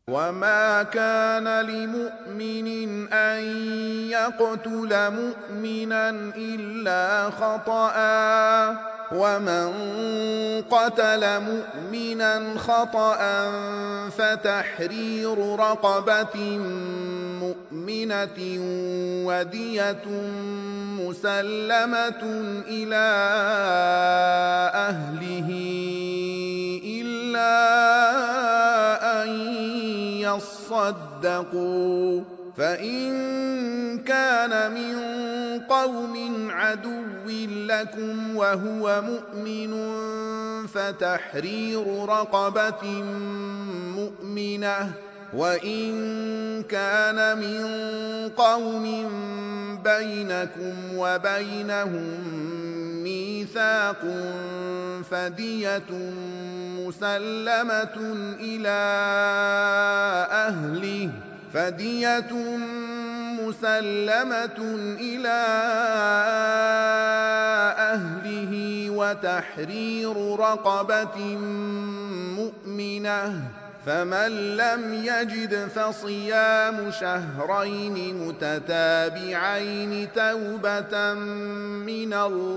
وما كان لمؤمن أن يقتل مؤمنا إلا خطأ ومن قتل مؤمنا خطأ فتحرير رقبة مؤمنة ودية مسلمة إلى أهله إلا أن يصدقوا فإن كان من قوم عدو لكم وهو مؤمن فتحرير رقبة مؤمنة وإن كان من قوم بينكم وبينهم ميثاق فدية مسلمة إلى أهله وتحرير رقبة مؤمنة فمن لم يجد فصيام شهرين متتابعين توبة من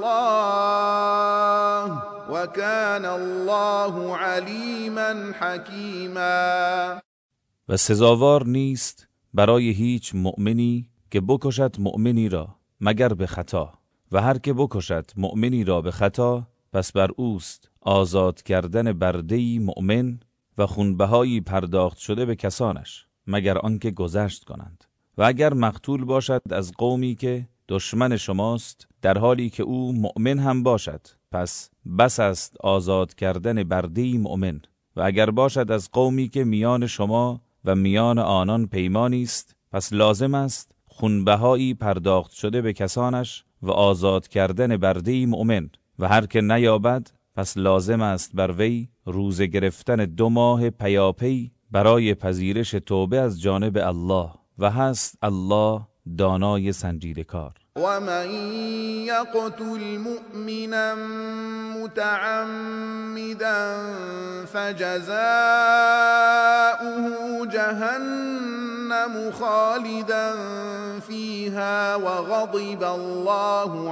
الله وكان الله علیما حکیما. و سزاوار نیست برای هیچ مؤمنی که بکشد مؤمنی را مگر به خطا، و هر که بکشد مؤمنی را به خطا پس بر اوست آزاد کردن برده‌ای مؤمن و خونبهایی پرداخت شده به کسانش مگر آنکه گذشت کنند. و اگر مقتول باشد از قومی که دشمن شماست در حالی که او مؤمن هم باشد پس بس است آزاد کردن برده‌ای مؤمن. و اگر باشد از قومی که میان شما و میان آنان پیمانی است پس لازم است خونبهایی پرداخت شده به کسانش و آزاد کردن برده‌ای مؤمن. و هر که نیابد پس لازم است بر وی روزه گرفتن 2 ماه پیاپی برای پذیرش توبه از جانب الله و هست الله دانای سنجیده کار. ومن يقتل مؤمنا متعمدا فجزاؤه جهنم خالدا فيها وغضب الله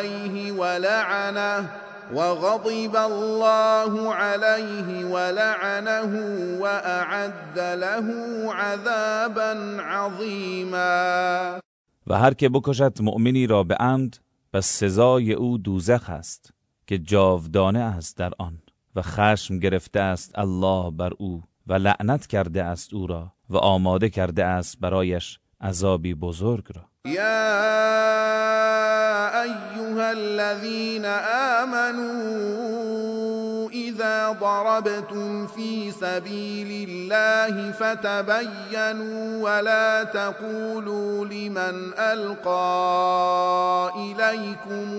عليه ولعنه وأعد له عذابا عظیما. و هر که بکشد مؤمنی را به عمد پس سزای او دوزخ است که جاودانه است در آن و خشم گرفته است الله بر او و لعنت کرده است او را و آماده کرده است برایش عذابی بزرگ را. یا ایها الذین آمنوا اذا ضربتم في سبيل الله فتبينوا ولا تقولوا لمن ألقى إليكم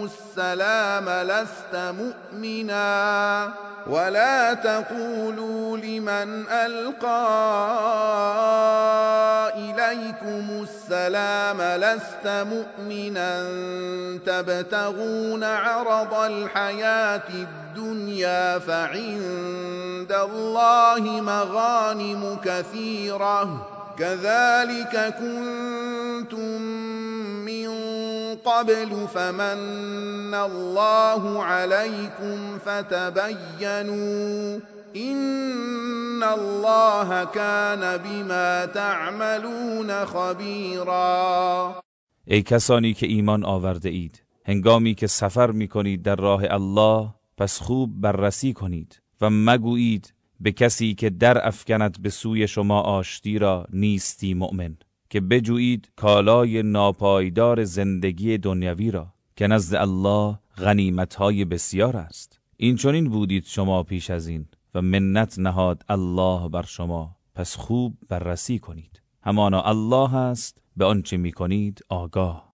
السلام لست مؤمنا تبتغون عرض الحياة الدنيا فعند الله مغانم كثيرة كذلك كنتم من قبل فمن الله عليكم فتبينوا إن الله كان بما تعملون خبيرا. ای کسانی که ایمان آورده اید، هنگامی که سفر می کنید در راه الله پس خوب بررسی کنید و مگویید به کسی که در افکند به سوی شما آشتی را نیستی مؤمن، که بجویید کالای ناپایدار زندگی دنیوی را که نزد الله غنیمت‌های بسیار است. این چنین بودید شما پیش از این و منت نهاد الله بر شما، پس خوب بررسی کنید، همانا الله است به آنچه می‌کنید آگاه.